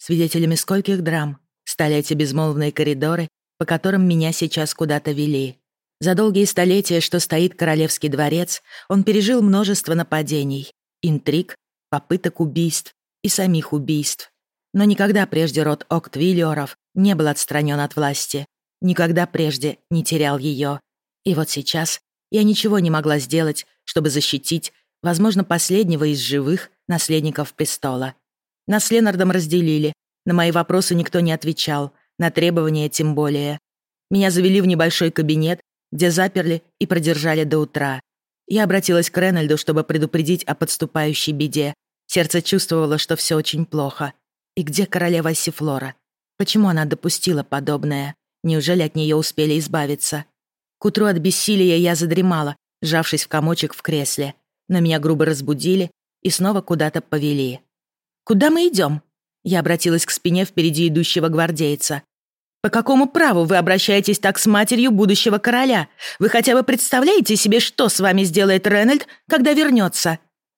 Свидетелями скольких драм стали эти безмолвные коридоры, по которым меня сейчас куда-то вели. За долгие столетия, что стоит королевский дворец, он пережил множество нападений, интриг, попыток убийств и самих убийств. Но никогда прежде род Октвиллиоров не был отстранен от власти, никогда прежде не терял ее. И вот сейчас я ничего не могла сделать, чтобы защитить, возможно, последнего из живых наследников престола. Нас с Ленардом разделили, на мои вопросы никто не отвечал, на требования тем более. Меня завели в небольшой кабинет, где заперли и продержали до утра. Я обратилась к Ренальду, чтобы предупредить о подступающей беде. Сердце чувствовало, что все очень плохо. И где королева Сифлора? Почему она допустила подобное? Неужели от нее успели избавиться? К утру от бессилия я задремала, сжавшись в комочек в кресле. Но меня грубо разбудили и снова куда-то повели. «Куда мы идем?» Я обратилась к спине впереди идущего гвардейца. «По какому праву вы обращаетесь так с матерью будущего короля? Вы хотя бы представляете себе, что с вами сделает Ренальд, когда вернется?»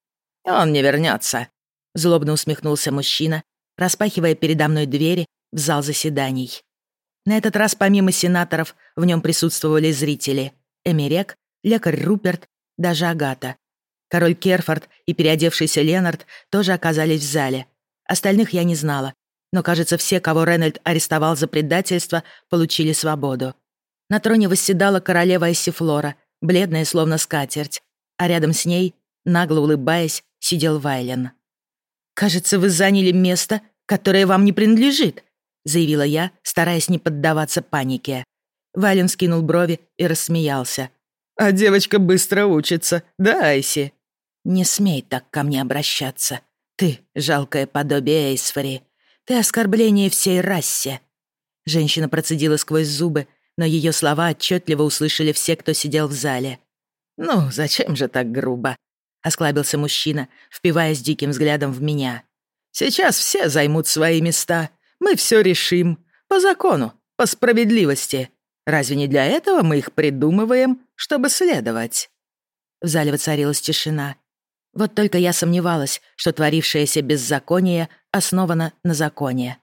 «Он не вернется», — злобно усмехнулся мужчина, распахивая передо мной двери в зал заседаний. На этот раз помимо сенаторов в нем присутствовали зрители. Эмерек, лекарь Руперт, даже Агата. Король Керфорд и переодевшийся Ленард тоже оказались в зале. Остальных я не знала, но, кажется, все, кого Ренальд арестовал за предательство, получили свободу. На троне восседала королева Эссифлора, бледная, словно скатерть, а рядом с ней, нагло улыбаясь, сидел Вайлен. «Кажется, вы заняли место, которое вам не принадлежит», заявила я, стараясь не поддаваться панике. Вайлен скинул брови и рассмеялся. «А девочка быстро учится, да, Айси?» «Не смей так ко мне обращаться. Ты — жалкое подобие Эйсфори. Ты — оскорбление всей расе». Женщина процедила сквозь зубы, но ее слова отчетливо услышали все, кто сидел в зале. «Ну, зачем же так грубо?» — осклабился мужчина, впиваясь диким взглядом в меня. «Сейчас все займут свои места. Мы все решим. По закону, по справедливости. Разве не для этого мы их придумываем, чтобы следовать?» В зале воцарилась тишина. Вот только я сомневалась, что творившееся беззаконие основано на законе.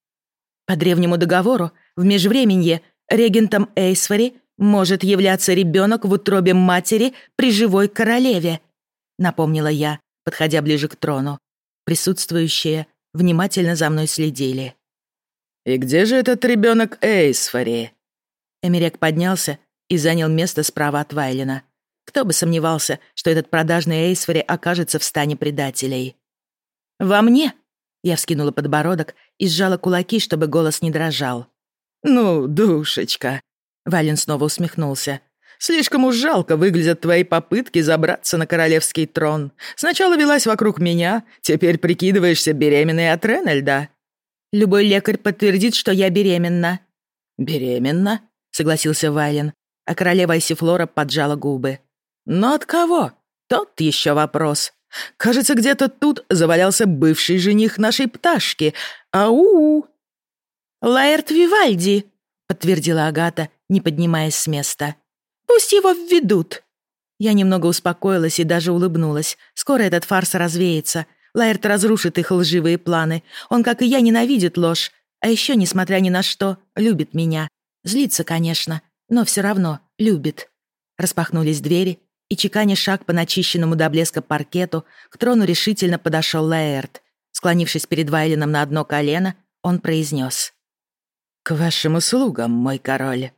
По древнему договору, в межвременье регентом Эйсфори может являться ребенок в утробе матери при живой королеве, напомнила я, подходя ближе к трону. Присутствующие внимательно за мной следили. «И где же этот ребенок Эйсфори?» Эмерек поднялся и занял место справа от Вайлена. Кто бы сомневался, что этот продажный Эйсфори окажется в стане предателей. «Во мне?» — я вскинула подбородок и сжала кулаки, чтобы голос не дрожал. «Ну, душечка», — Вайлен снова усмехнулся. «Слишком уж жалко выглядят твои попытки забраться на королевский трон. Сначала велась вокруг меня, теперь прикидываешься беременной от Ренальда». «Любой лекарь подтвердит, что я беременна». «Беременна?» — согласился Вайлен, а королева Эссифлора поджала губы. «Но от кого? Тот еще вопрос. Кажется, где-то тут завалялся бывший жених нашей пташки. Ау!» «Лаэрт Вивальди», — подтвердила Агата, не поднимаясь с места. «Пусть его введут». Я немного успокоилась и даже улыбнулась. Скоро этот фарс развеется. Лаэрт разрушит их лживые планы. Он, как и я, ненавидит ложь. А еще, несмотря ни на что, любит меня. Злится, конечно, но все равно любит. Распахнулись двери, и, чеканя шаг по начищенному до блеска паркету, к трону решительно подошел Лаэрт. Склонившись перед Вайленом на одно колено, он произнес: «К вашим услугам, мой король».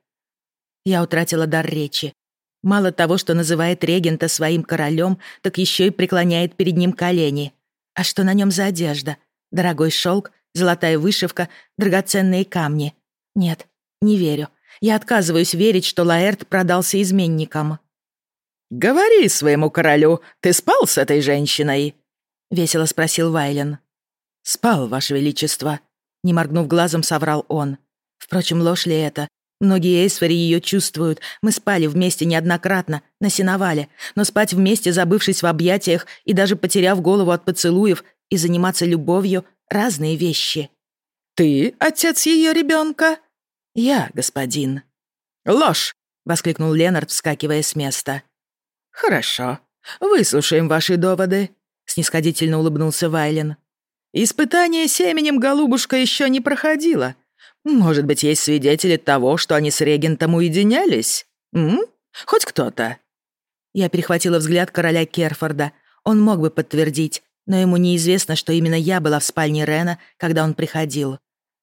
Я утратила дар речи. Мало того, что называет регента своим королем, так еще и преклоняет перед ним колени. А что на нем за одежда? Дорогой шелк, золотая вышивка, драгоценные камни. Нет, не верю. Я отказываюсь верить, что Лаэрт продался изменникам. «Говори своему королю, ты спал с этой женщиной?» — весело спросил Вайлен. «Спал, ваше величество», — не моргнув глазом, соврал он. Впрочем, ложь ли это? Многие Эйсфори ее чувствуют. Мы спали вместе неоднократно, на сеновале, но спать вместе, забывшись в объятиях и даже потеряв голову от поцелуев, и заниматься любовью — разные вещи. «Ты отец ее ребенка?» «Я, господин». «Ложь!» — воскликнул Ленард, вскакивая с места. «Хорошо, выслушаем ваши доводы», — снисходительно улыбнулся Вайлен. Испытание семенем голубушка еще не проходила. Может быть, есть свидетели того, что они с регентом уединялись? Хоть кто-то?» Я перехватила взгляд короля Керфорда. Он мог бы подтвердить, но ему неизвестно, что именно я была в спальне Рена, когда он приходил.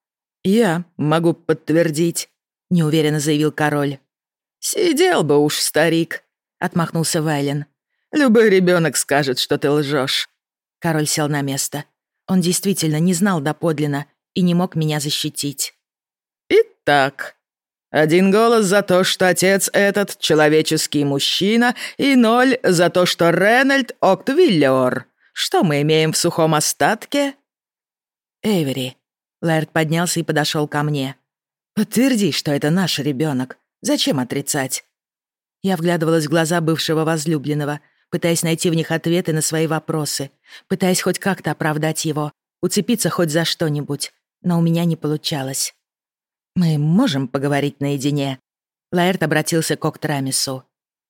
«Я могу подтвердить», — неуверенно заявил король. «Сидел бы уж, старик», — отмахнулся Вайлен. «Любой ребенок скажет, что ты лжешь». Король сел на место. Он действительно не знал доподлинно и не мог меня защитить. «Итак, 1 голос за то, что отец этот человеческий мужчина, и 0 за то, что Ренальд Октвиллиор. Что мы имеем в сухом остатке?» «Эйвери». Лаэрт поднялся и подошел ко мне. «Подтверди, что это наш ребенок. Зачем отрицать?» Я вглядывалась в глаза бывшего возлюбленного, пытаясь найти в них ответы на свои вопросы, пытаясь хоть как-то оправдать его, уцепиться хоть за что-нибудь, но у меня не получалось. «Мы можем поговорить наедине?» Лаэрт обратился к Октрамису.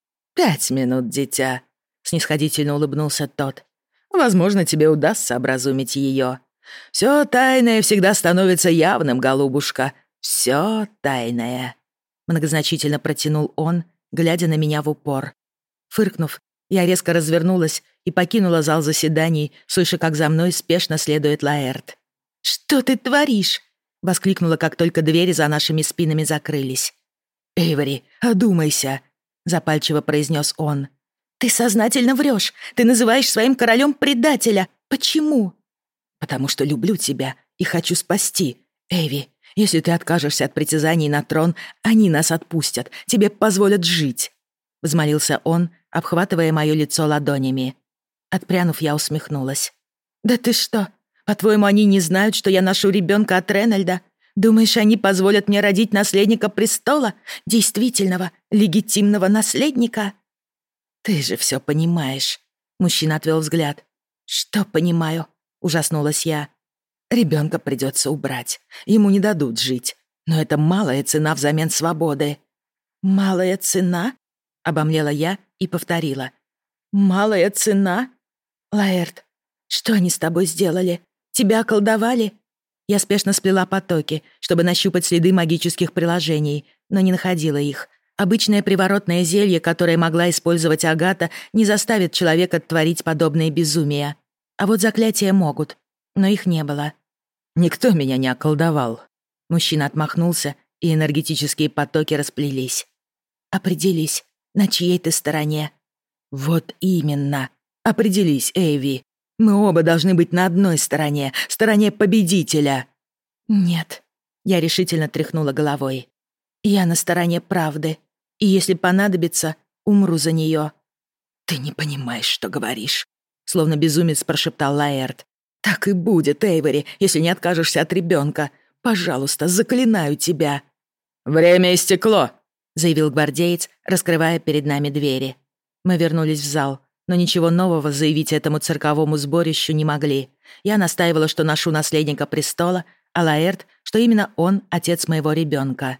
5 минут, дитя», — снисходительно улыбнулся тот. «Возможно, тебе удастся образумить ее. Все тайное всегда становится явным, голубушка. Все тайное», — многозначительно протянул он, глядя на меня в упор. Фыркнув, я резко развернулась и покинула зал заседаний, слыша, как за мной спешно следует Лаэрт. «Что ты творишь?» — воскликнула, как только двери за нашими спинами закрылись. «Эйвери, одумайся», — запальчиво произнес он. «Ты сознательно врешь. Ты называешь своим королем предателя. Почему?» «Потому что люблю тебя и хочу спасти. Эйви, если ты откажешься от притязаний на трон, они нас отпустят, тебе позволят жить», — взмолился он, обхватывая моё лицо ладонями. Отпрянув, я усмехнулась. «Да ты что? По-твоему, они не знают, что я ношу ребенка от Ренальда? Думаешь, они позволят мне родить наследника престола? Действительного, легитимного наследника?» «Ты же все понимаешь», — мужчина отвел взгляд. «Что понимаю?» — ужаснулась я. «Ребенка придется убрать. Ему не дадут жить. Но это малая цена взамен свободы». «Малая цена?» — обомлела я и повторила. «Малая цена? Лаэрт, что они с тобой сделали? Тебя околдовали?» Я спешно сплела потоки, чтобы нащупать следы магических приложений, но не находила их. Обычное приворотное зелье, которое могла использовать Агата, не заставит человека творить подобные безумия. А вот заклятия могут, но их не было. «Никто меня не околдовал». Мужчина отмахнулся, и энергетические потоки расплелись. «Определись, на чьей ты стороне?» «Вот именно. Определись, Эйви. Мы оба должны быть на одной стороне, стороне победителя». «Нет», — я решительно тряхнула головой. «Я на стороне правды, и если понадобится, умру за неё». «Ты не понимаешь, что говоришь», — словно безумец прошептал Лаэрт. «Так и будет, Эйвери, если не откажешься от ребёнка. Пожалуйста, заклинаю тебя». «Время истекло», — заявил гвардеец, раскрывая перед нами двери. Мы вернулись в зал, но ничего нового заявить этому цирковому сборищу не могли. Я настаивала, что ношу наследника престола, а Лаэрт, что именно он отец моего ребенка.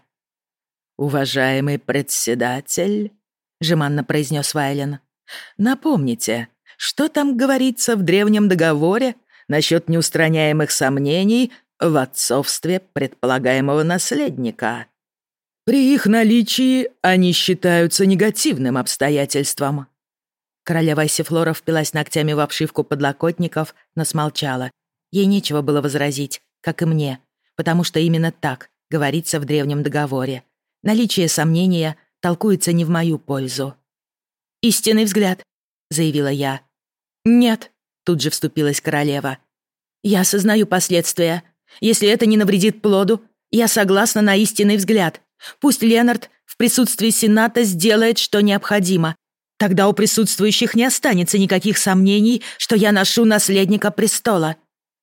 «Уважаемый председатель», — жеманно произнес Вайлен, «напомните, что там говорится в древнем договоре насчет неустраняемых сомнений в отцовстве предполагаемого наследника? При их наличии они считаются негативным обстоятельством». Королева Айсифлора впилась ногтями в обшивку подлокотников, но смолчала. Ей нечего было возразить, как и мне, потому что именно так говорится в древнем договоре. Наличие сомнения толкуется не в мою пользу. «Истинный взгляд», — заявила я. «Нет», — тут же вступилась королева. «Я осознаю последствия. Если это не навредит плоду, я согласна на истинный взгляд. Пусть Ленард в присутствии Сената сделает, что необходимо. Тогда у присутствующих не останется никаких сомнений, что я ношу наследника престола».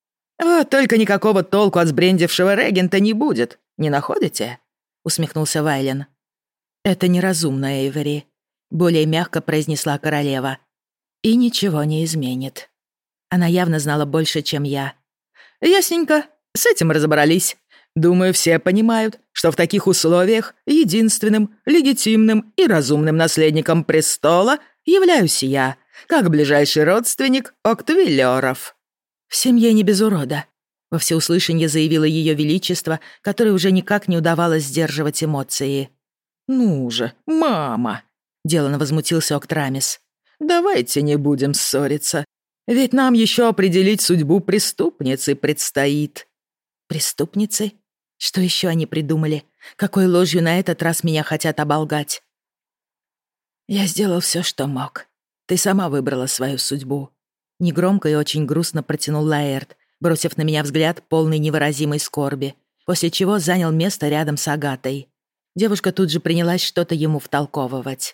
«Вот только никакого толку от сбрендившего регента не будет, не находите?» — усмехнулся Вайлен. «Это неразумно, Эйвери», — более мягко произнесла королева. «И ничего не изменит». Она явно знала больше, чем я. «Ясненько, с этим разобрались. Думаю, все понимают, что в таких условиях единственным, легитимным и разумным наследником престола являюсь я, как ближайший родственник Октвиллиоров». «В семье не без урода», — во всеуслышание заявило Ее Величество, которое уже никак не удавалось сдерживать эмоции. «Ну же, мама!» — делано возмутился Октрамис. «Давайте не будем ссориться, ведь нам еще определить судьбу преступницы предстоит». «Преступницы? Что еще они придумали? Какой ложью на этот раз меня хотят оболгать?» «Я сделал все, что мог. Ты сама выбрала свою судьбу». Негромко и очень грустно протянул Лаэрт, бросив на меня взгляд полный невыразимой скорби, после чего занял место рядом с Агатой. Девушка тут же принялась что-то ему втолковывать.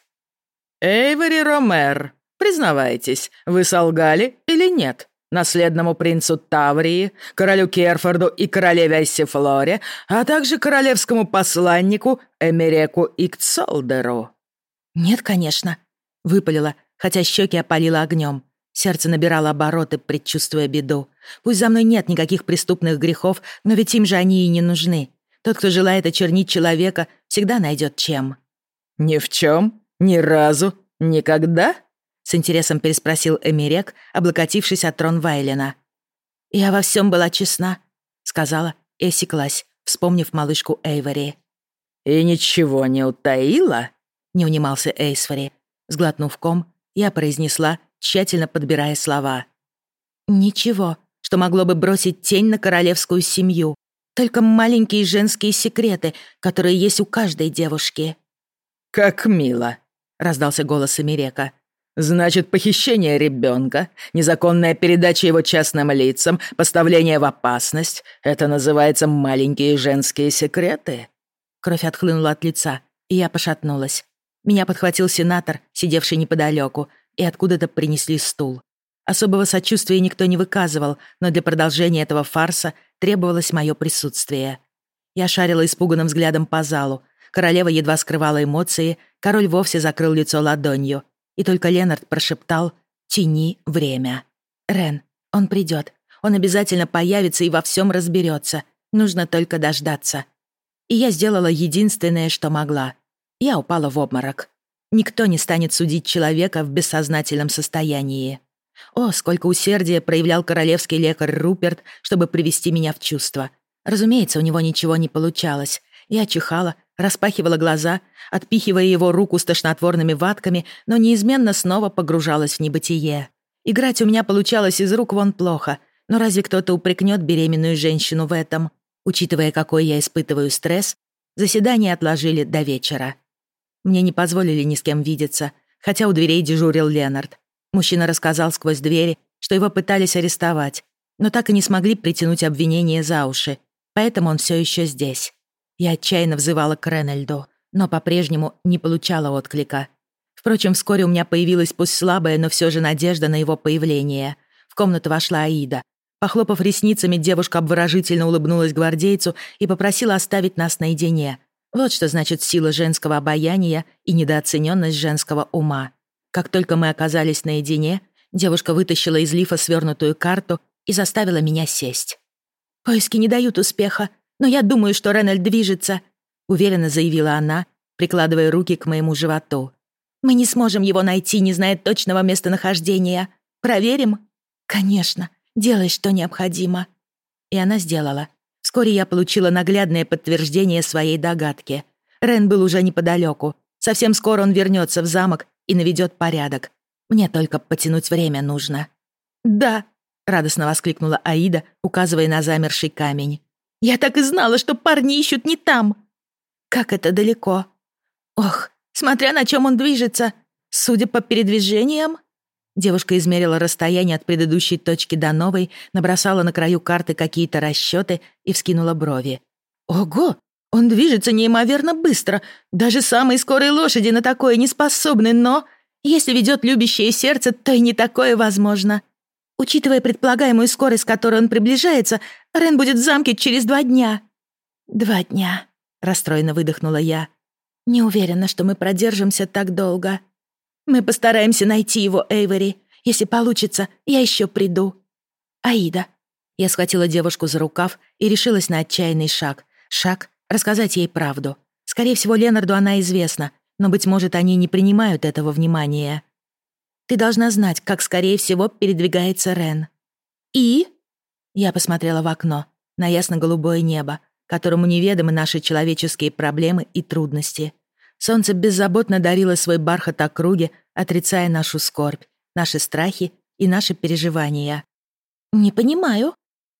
«Эйвори Ромер, признавайтесь, вы солгали или нет? Наследному принцу Таврии, королю Керфорду и королеве Айсифлоре, а также королевскому посланнику Эмереку Икцолдеру». «Нет, конечно», — выпалила, хотя щеки опалило огнем. Сердце набирало обороты, предчувствуя беду. Пусть за мной нет никаких преступных грехов, но ведь им же они и не нужны. Тот, кто желает очернить человека, всегда найдет чем. «Ни в чем? Ни разу? Никогда?» — с интересом переспросил Эмерек, облокотившись от трон Вайлена. «Я во всем была честна», — сказала и осеклась, вспомнив малышку Эйвори. «И ничего не утаила?» — не унимался Эйсфори. Сглотнув ком, я произнесла, тщательно подбирая слова. «Ничего, что могло бы бросить тень на королевскую семью. Только маленькие женские секреты, которые есть у каждой девушки». «Как мило», — раздался голос Эмерека. «Значит, похищение ребенка, незаконная передача его частным лицам, поставление в опасность — это называется маленькие женские секреты?» Кровь отхлынула от лица, и я пошатнулась. Меня подхватил сенатор, сидевший неподалеку, и откуда-то принесли стул. Особого сочувствия никто не выказывал, но для продолжения этого фарса требовалось мое присутствие. Я шарила испуганным взглядом по залу. Королева едва скрывала эмоции, король вовсе закрыл лицо ладонью. И только Ленард прошептал «Тяни время». «Рен, он придет. Он обязательно появится и во всем разберется. Нужно только дождаться». И я сделала единственное, что могла. Я упала в обморок. Никто не станет судить человека в бессознательном состоянии. О, сколько усердия проявлял королевский лекарь Руперт, чтобы привести меня в чувство. Разумеется, у него ничего не получалось. Я чихала, распахивала глаза, отпихивая его руку с тошнотворными ватками, но неизменно снова погружалась в небытие. Играть у меня получалось из рук вон плохо, но разве кто-то упрекнет беременную женщину в этом? Учитывая, какой я испытываю стресс, заседание отложили до вечера. Мне не позволили ни с кем видеться, хотя у дверей дежурил Ленард. Мужчина рассказал сквозь двери, что его пытались арестовать, но так и не смогли притянуть обвинение за уши, поэтому он все еще здесь. Я отчаянно взывала к Ренальду, но по-прежнему не получала отклика. Впрочем, вскоре у меня появилась пусть слабая, но все же надежда на его появление. В комнату вошла Аида. Похлопав ресницами, девушка обворожительно улыбнулась гвардейцу и попросила оставить нас наедине. Вот что значит сила женского обаяния и недооцененность женского ума. Как только мы оказались наедине, девушка вытащила из лифа свернутую карту и заставила меня сесть. «Поиски не дают успеха, но я думаю, что Ренальд движется», — уверенно заявила она, прикладывая руки к моему животу. «Мы не сможем его найти, не зная точного местонахождения. Проверим?» «Конечно, делай, что необходимо». И она сделала. Вскоре я получила наглядное подтверждение своей догадки. Рен был уже неподалеку. Совсем скоро он вернется в замок и наведет порядок. Мне только потянуть время нужно. «Да», — радостно воскликнула Аида, указывая на замерший камень. «Я так и знала, что парни ищут не там». «Как это далеко?» «Ох, смотря на чем он движется. Судя по передвижениям...» Девушка измерила расстояние от предыдущей точки до новой, набросала на краю карты какие-то расчеты и вскинула брови. «Ого! Он движется неимоверно быстро. Даже самые скорые лошади на такое не способны, но... Если ведет любящее сердце, то и не такое возможно. Учитывая предполагаемую скорость, с которой он приближается, Рен будет в замке через 2 дня». 2 дня», — расстроенно выдохнула я. «Не уверена, что мы продержимся так долго». «Мы постараемся найти его, Эйвори. Если получится, я еще приду». «Аида». Я схватила девушку за рукав и решилась на отчаянный шаг. Шаг — рассказать ей правду. Скорее всего, Ленарду она известна, но, быть может, они не принимают этого внимания. «Ты должна знать, как, скорее всего, передвигается Рен». «И?» Я посмотрела в окно, на ясно-голубое небо, которому неведомы наши человеческие проблемы и трудности. Солнце беззаботно дарило свой бархат округе, отрицая нашу скорбь, наши страхи и наши переживания. «Не понимаю».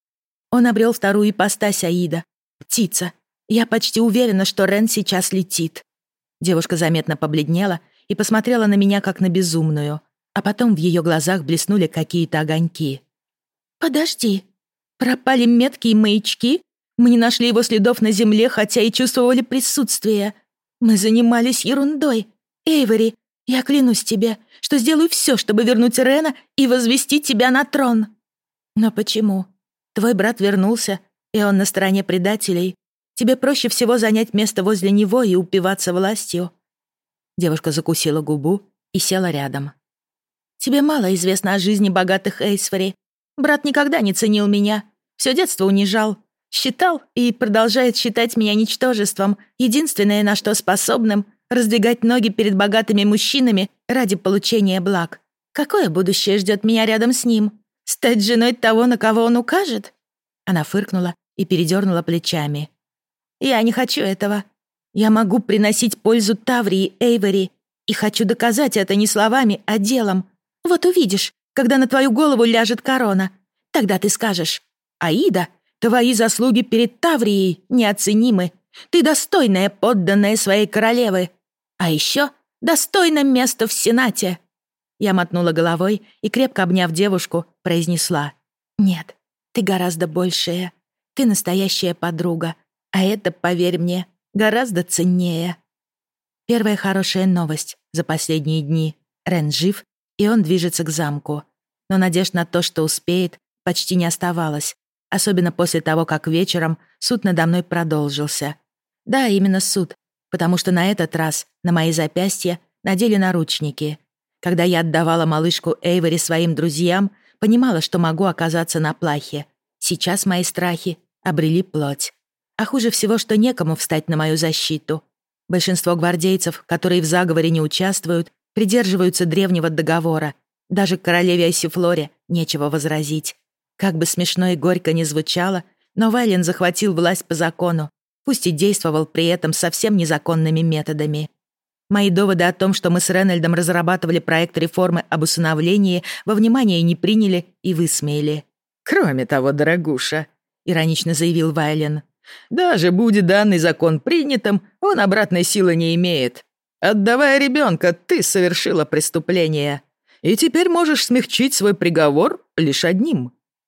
Он обрел вторую ипостась Аида. Птица. Я почти уверена, что Рен сейчас летит. Девушка заметно побледнела и посмотрела на меня, как на безумную. А потом в ее глазах блеснули какие-то огоньки. «Подожди. Пропали метки и маячки? Мы не нашли его следов на земле, хотя и чувствовали присутствие. Мы занимались ерундой. Эйвори, я клянусь тебе, что сделаю все, чтобы вернуть Рена и возвести тебя на трон». «Но почему? Твой брат вернулся, и он на стороне предателей. Тебе проще всего занять место возле него и упиваться властью». Девушка закусила губу и села рядом. «Тебе мало известно о жизни богатых Эйсфори. Брат никогда не ценил меня, все детство унижал, считал и продолжает считать меня ничтожеством, единственное, на что способным — раздвигать ноги перед богатыми мужчинами ради получения благ. Какое будущее ждет меня рядом с ним? Стать женой того, на кого он укажет?» Она фыркнула и передернула плечами. «Я не хочу этого. Я могу приносить пользу Таврии, Эйвори, и хочу доказать это не словами, а делом. Вот увидишь, когда на твою голову ляжет корона. Тогда ты скажешь: Аида, твои заслуги перед Таврией неоценимы. Ты достойная подданная своей королевы. А еще достойна места в Сенате». Я мотнула головой и, крепко обняв девушку, произнесла: «Нет, ты гораздо большая. Ты настоящая подруга. А это, поверь мне, гораздо ценнее». Первая хорошая новость за последние дни. Рен жив, и он движется к замку. Но надежд на то, что успеет, почти не оставалось, особенно после того, как вечером суд надо мной продолжился. Да, именно суд, потому что на этот раз на мои запястья надели наручники. Когда я отдавала малышку Эйвори своим друзьям, понимала, что могу оказаться на плахе. Сейчас мои страхи обрели плоть. А хуже всего, что некому встать на мою защиту. Большинство гвардейцев, которые в заговоре не участвуют, придерживаются древнего договора. Даже к королеве Айсифлоре нечего возразить. Как бы смешно и горько ни звучало, но Вайлен захватил власть по закону, пусть и действовал при этом совсем незаконными методами. Мои доводы о том, что мы с Ренальдом разрабатывали проект реформы об усыновлении, во внимание не приняли и высмеяли. «Кроме того, дорогуша», — иронично заявил Вайлен, «даже будет данный закон принятым, он обратной силы не имеет. Отдавая ребенка, ты совершила преступление. И теперь можешь смягчить свой приговор лишь одним».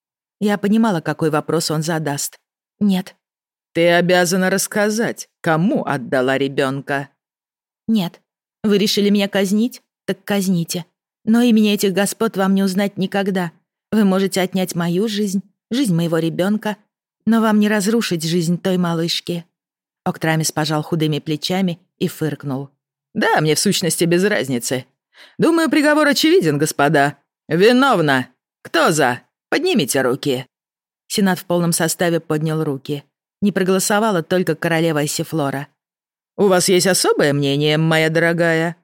Я понимала, какой вопрос он задаст. «Нет». «Ты обязана рассказать, кому отдала ребенка». «Нет. Вы решили меня казнить? Так казните. Но имени этих господ вам не узнать никогда. Вы можете отнять мою жизнь, жизнь моего ребенка, но вам не разрушить жизнь той малышки». Октрамис пожал худыми плечами и фыркнул. «Да, мне в сущности без разницы. Думаю, приговор очевиден, господа. Виновна. Кто за? Поднимите руки». Сенат в полном составе поднял руки. Не проголосовала только королева Айсифлора. «У вас есть особое мнение, моя дорогая?»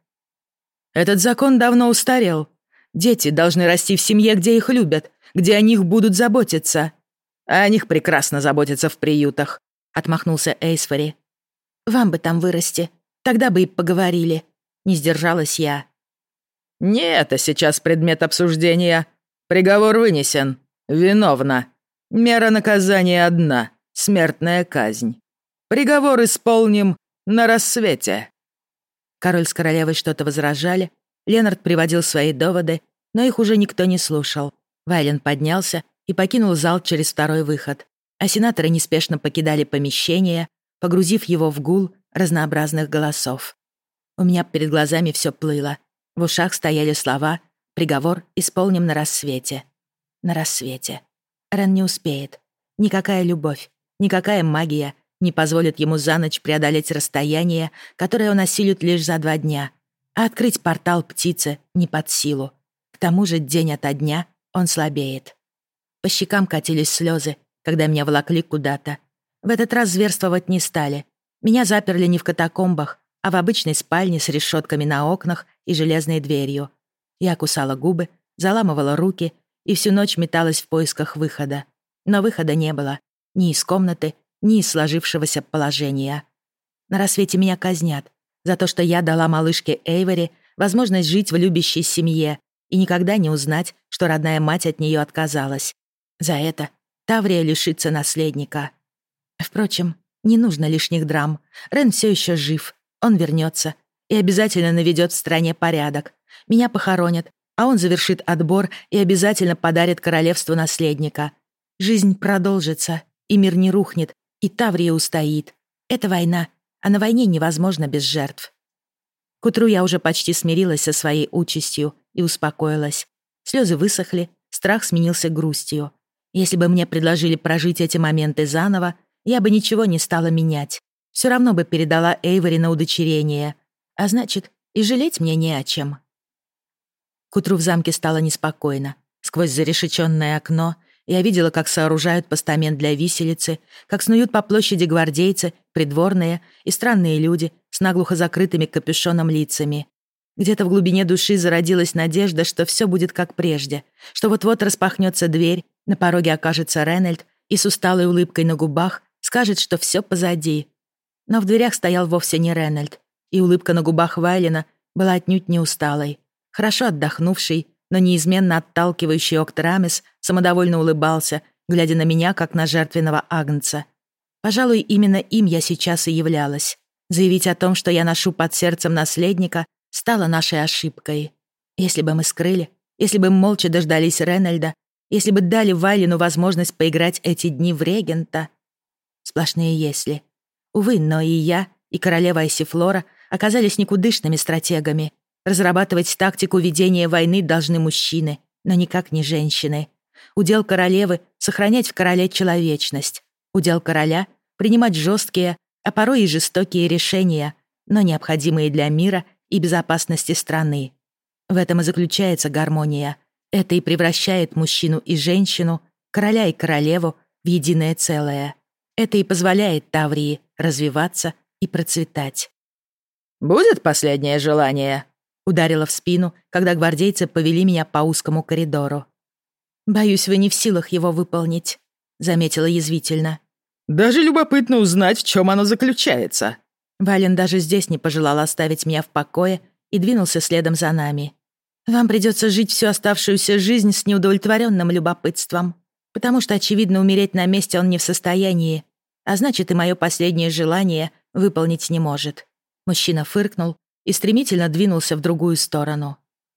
«Этот закон давно устарел. Дети должны расти в семье, где их любят, где о них будут заботиться». «А о них прекрасно заботятся в приютах», — отмахнулся Эйсфори. «Вам бы там вырасти, тогда бы и поговорили», — не сдержалась я. «Не это сейчас предмет обсуждения. Приговор вынесен. Виновна. Мера наказания одна — смертная казнь. Приговор исполним на рассвете». Король с королевой что-то возражали, Ленард приводил свои доводы, но их уже никто не слушал. Вайлен поднялся и покинул зал через второй выход, а сенаторы неспешно покидали помещение, погрузив его в гул разнообразных голосов. У меня перед глазами все плыло. В ушах стояли слова «Приговор исполним на рассвете». На рассвете. Рен не успеет. Никакая любовь, никакая магия не позволит ему за ночь преодолеть расстояние, которое он осилит лишь за 2 дня. А открыть портал птицы не под силу. К тому же день ото дня он слабеет. По щекам катились слезы, когда меня волокли куда-то. В этот раз зверствовать не стали. Меня заперли не в катакомбах, а в обычной спальне с решетками на окнах и железной дверью. Я кусала губы, заламывала руки и всю ночь металась в поисках выхода. Но выхода не было. Ни из комнаты, ни из сложившегося положения. На рассвете меня казнят за то, что я дала малышке Эйвори возможность жить в любящей семье и никогда не узнать, что родная мать от нее отказалась. За это Таврия лишится наследника. Впрочем, не нужно лишних драм. Рен все еще жив, он вернется и обязательно наведет в стране порядок. Меня похоронят, а он завершит отбор и обязательно подарит королевству наследника. Жизнь продолжится, и мир не рухнет, и Таврия устоит. Это война, а на войне невозможно без жертв. К утру я уже почти смирилась со своей участью и успокоилась. Слезы высохли, страх сменился грустью. Если бы мне предложили прожить эти моменты заново, я бы ничего не стала менять. Все равно бы передала Эйвори на удочерение. А значит, и жалеть мне не о чем. К утру в замке стало неспокойно. Сквозь зарешеченное окно я видела, как сооружают постамент для виселицы, как снуют по площади гвардейцы, придворные и странные люди с наглухо закрытыми капюшоном лицами. Где-то в глубине души зародилась надежда, что все будет как прежде, что вот-вот распахнется дверь, на пороге окажется Ренальд и с усталой улыбкой на губах скажет, что все позади. Но в дверях стоял вовсе не Ренальд, и улыбка на губах Вайлина была отнюдь не усталой. Хорошо отдохнувший, но неизменно отталкивающий Октрамис самодовольно улыбался, глядя на меня, как на жертвенного агнца. Пожалуй, именно им я сейчас и являлась. Заявить о том, что я ношу под сердцем наследника, стало нашей ошибкой. Если бы мы скрыли, если бы молча дождались Ренальда, если бы дали Вайлину возможность поиграть эти дни в регента. Сплошные «если». Увы, но и я, и королева Айсифлора оказались никудышными стратегами. Разрабатывать тактику ведения войны должны мужчины, но никак не женщины. Удел королевы — сохранять в короле человечность. Удел короля — принимать жесткие, а порой и жестокие решения, но необходимые для мира и безопасности страны. В этом и заключается гармония. Это и превращает мужчину и женщину, короля и королеву в единое целое. Это и позволяет Таврии развиваться и процветать. «Будет последнее желание?» — ударила в спину, когда гвардейцы повели меня по узкому коридору. «Боюсь, вы не в силах его выполнить», — заметила язвительно. «Даже любопытно узнать, в чем оно заключается». Вален даже здесь не пожелал оставить меня в покое и двинулся следом за нами. «Вам придется жить всю оставшуюся жизнь с неудовлетворенным любопытством, потому что, очевидно, умереть на месте он не в состоянии, а значит, и мое последнее желание выполнить не может». Мужчина фыркнул и стремительно двинулся в другую сторону.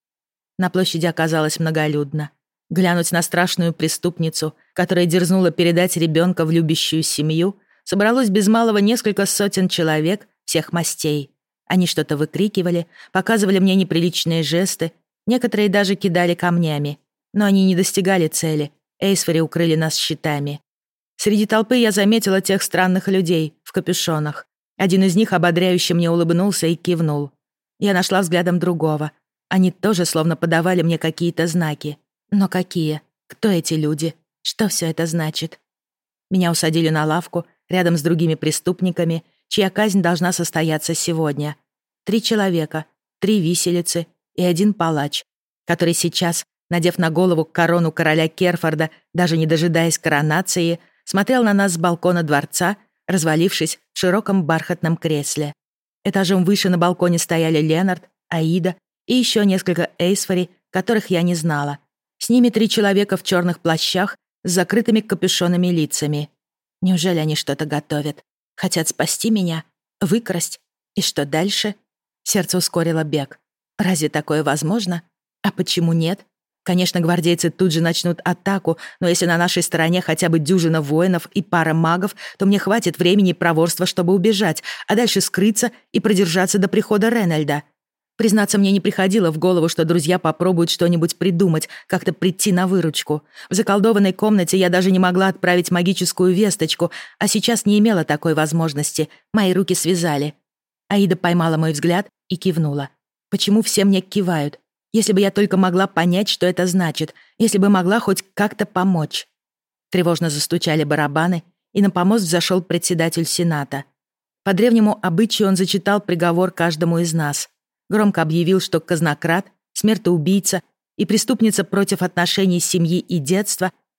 На площади оказалось многолюдно. Глянуть на страшную преступницу, которая дерзнула передать ребенка в любящую семью, собралось без малого несколько сотен человек всех мастей. Они что-то выкрикивали, показывали мне неприличные жесты, некоторые даже кидали камнями. Но они не достигали цели, Эйсфори укрыли нас щитами. Среди толпы я заметила тех странных людей в капюшонах. Один из них ободряюще мне улыбнулся и кивнул. Я нашла взглядом другого. Они тоже словно подавали мне какие-то знаки. Но какие? Кто эти люди? Что все это значит? Меня усадили на лавку рядом с другими преступниками, чья казнь должна состояться сегодня. 3 человека, 3 виселицы и 1 палач, который сейчас, надев на голову корону короля Керфорда, даже не дожидаясь коронации, смотрел на нас с балкона дворца, развалившись в широком бархатном кресле. Этажом выше на балконе стояли Ленард, Аида и еще несколько Эйсфори, которых я не знала. С ними 3 человека в черных плащах с закрытыми капюшонами лицами. Неужели они что-то готовят? Хотят спасти меня? Выкрасть? И что дальше? Сердце ускорило бег. Разве такое возможно? А почему нет? Конечно, гвардейцы тут же начнут атаку, но если на нашей стороне хотя бы дюжина воинов и пара магов, то мне хватит времени и проворства, чтобы убежать, а дальше скрыться и продержаться до прихода Ренальда. Признаться, мне не приходило в голову, что друзья попробуют что-нибудь придумать, как-то прийти на выручку. В заколдованной комнате я даже не могла отправить магическую весточку, а сейчас не имела такой возможности. Мои руки связали. Аида поймала мой взгляд и кивнула. Почему все мне кивают? Если бы я только могла понять, что это значит, если бы могла хоть как-то помочь. Тревожно застучали барабаны, и на помост взошел председатель Сената. По древнему обычаю он зачитал приговор каждому из нас. Громко объявил, что казнократ, смертоубийца и преступница против отношений семьи и детства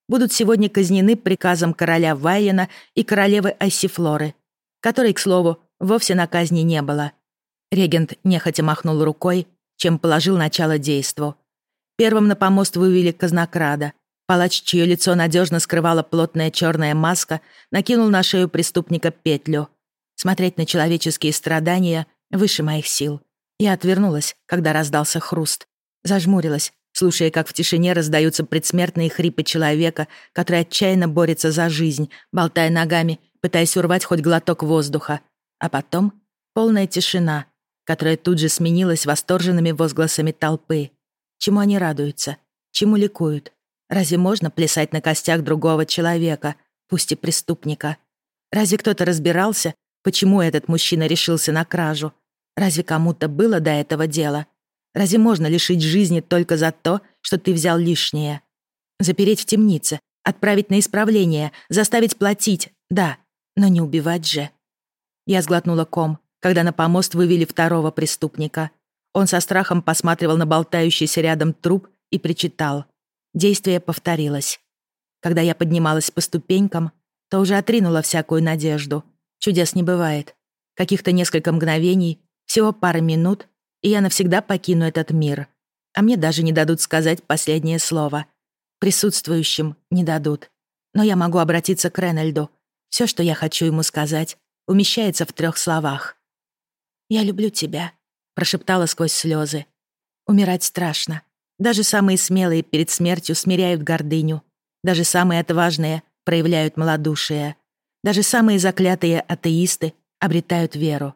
будут сегодня казнены приказом короля Вайлена и королевы Ассифлоры, которой, к слову, вовсе на казни не было. Регент нехотя махнул рукой, чем положил начало действу. Первым на помост вывели казнокрада. Палач, чье лицо надежно скрывала плотная черная маска, накинул на шею преступника петлю. Смотреть на человеческие страдания выше моих сил. Я отвернулась, когда раздался хруст. Зажмурилась, слушая, как в тишине раздаются предсмертные хрипы человека, который отчаянно борется за жизнь, болтая ногами, пытаясь урвать хоть глоток воздуха. А потом полная тишина, которая тут же сменилась восторженными возгласами толпы. Чему они радуются? Чему ликуют? Разве можно плясать на костях другого человека, пусть и преступника? Разве кто-то разбирался, почему этот мужчина решился на кражу? Разве кому-то было до этого дела? Разве можно лишить жизни только за то, что ты взял лишнее? Запереть в темнице, отправить на исправление, заставить платить, да, но не убивать же. Я сглотнула ком, когда на помост вывели второго преступника. Он со страхом посматривал на болтающийся рядом труп и причитал. Действие повторилось. Когда я поднималась по ступенькам, то уже отринула всякую надежду. Чудес не бывает. Каких-то несколько мгновений, всего пара минут, и я навсегда покину этот мир. А мне даже не дадут сказать последнее слово. Присутствующим не дадут. Но я могу обратиться к Ренальду. Все, что я хочу ему сказать, умещается в 3 словах. «Я люблю тебя», — прошептала сквозь слезы. Умирать страшно. Даже самые смелые перед смертью смиряют гордыню. Даже самые отважные проявляют малодушие. Даже самые заклятые атеисты обретают веру.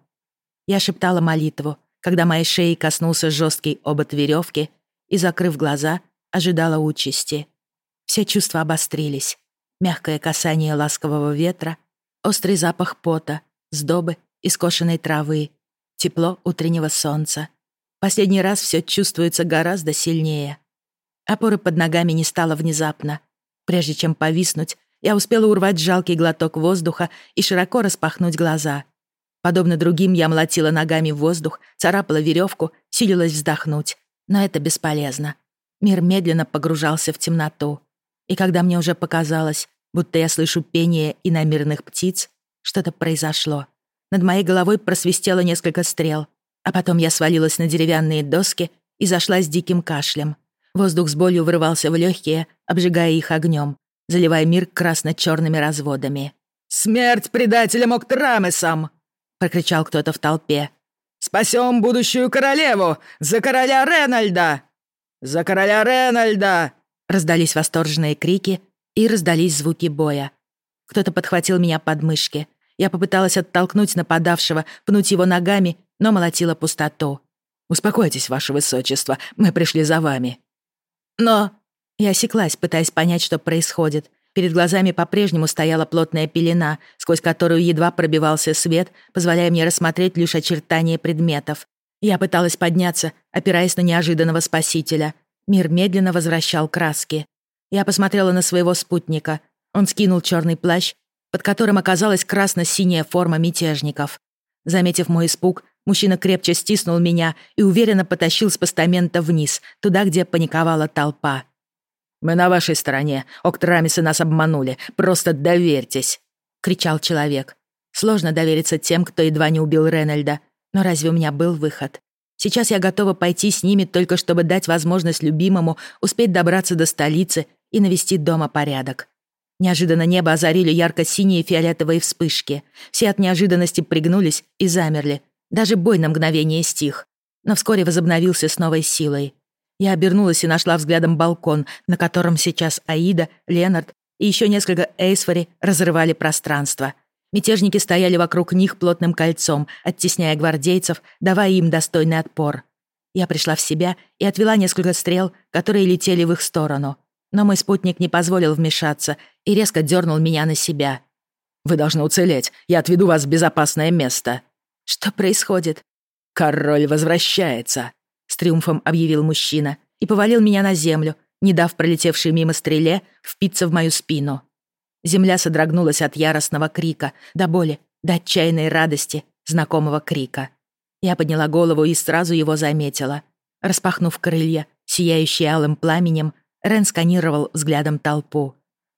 Я шептала молитву, когда моей шеи коснулся жесткий обод веревки и, закрыв глаза, ожидала участи. Все чувства обострились. Мягкое касание ласкового ветра, острый запах пота, сдобы и скошенной травы, тепло утреннего солнца. Последний раз все чувствуется гораздо сильнее. Опоры под ногами не стало внезапно. Прежде чем повиснуть, я успела урвать жалкий глоток воздуха и широко распахнуть глаза. Подобно другим, я молотила ногами в воздух, царапала веревку, силилась вздохнуть. Но это бесполезно. Мир медленно погружался в темноту. И когда мне уже показалось, будто я слышу пение иномирных птиц, что-то произошло. Над моей головой просвистело несколько стрел, а потом я свалилась на деревянные доски и зашла с диким кашлем. Воздух с болью вырывался в легкие, обжигая их огнем, заливая мир красно-черными разводами. «Смерть предателям Октрамесам!» — прокричал кто-то в толпе. «Спасем будущую королеву! За короля Ренальда! За короля Ренальда!» Раздались восторженные крики и раздались звуки боя. Кто-то подхватил меня под мышки. Я попыталась оттолкнуть нападавшего, пнуть его ногами, но молотила пустоту. «Успокойтесь, ваше высочество, мы пришли за вами». «Но...» Я осеклась, пытаясь понять, что происходит. Перед глазами по-прежнему стояла плотная пелена, сквозь которую едва пробивался свет, позволяя мне рассмотреть лишь очертания предметов. Я пыталась подняться, опираясь на неожиданного спасителя. Мир медленно возвращал краски. Я посмотрела на своего спутника. Он скинул черный плащ, под которым оказалась красно-синяя форма мятежников. Заметив мой испуг, мужчина крепче стиснул меня и уверенно потащил с постамента вниз, туда, где паниковала толпа. «Мы на вашей стороне. Октрамисы нас обманули. Просто доверьтесь!» — кричал человек. Сложно довериться тем, кто едва не убил Ренальда. Но разве у меня был выход? Сейчас я готова пойти с ними, только чтобы дать возможность любимому успеть добраться до столицы и навести дома порядок. Неожиданно небо озарили ярко-синие и фиолетовые вспышки. Все от неожиданности пригнулись и замерли. Даже бой на мгновение стих. Но вскоре возобновился с новой силой. Я обернулась и нашла взглядом балкон, на котором сейчас Аида, Ленард и еще несколько Эйсфори разрывали пространство. Мятежники стояли вокруг них плотным кольцом, оттесняя гвардейцев, давая им достойный отпор. Я пришла в себя и отвела несколько стрел, которые летели в их сторону. Но мой спутник не позволил вмешаться и резко дернул меня на себя. «Вы должны уцелеть. Я отведу вас в безопасное место». «Что происходит?» «Король возвращается», — с триумфом объявил мужчина и повалил меня на землю, не дав пролетевшей мимо стреле впиться в мою спину. Земля содрогнулась от яростного крика, до боли, до отчаянной радости, знакомого крика. Я подняла голову и сразу его заметила. Распахнув крылья, сияющие алым пламенем, Рен сканировал взглядом толпу.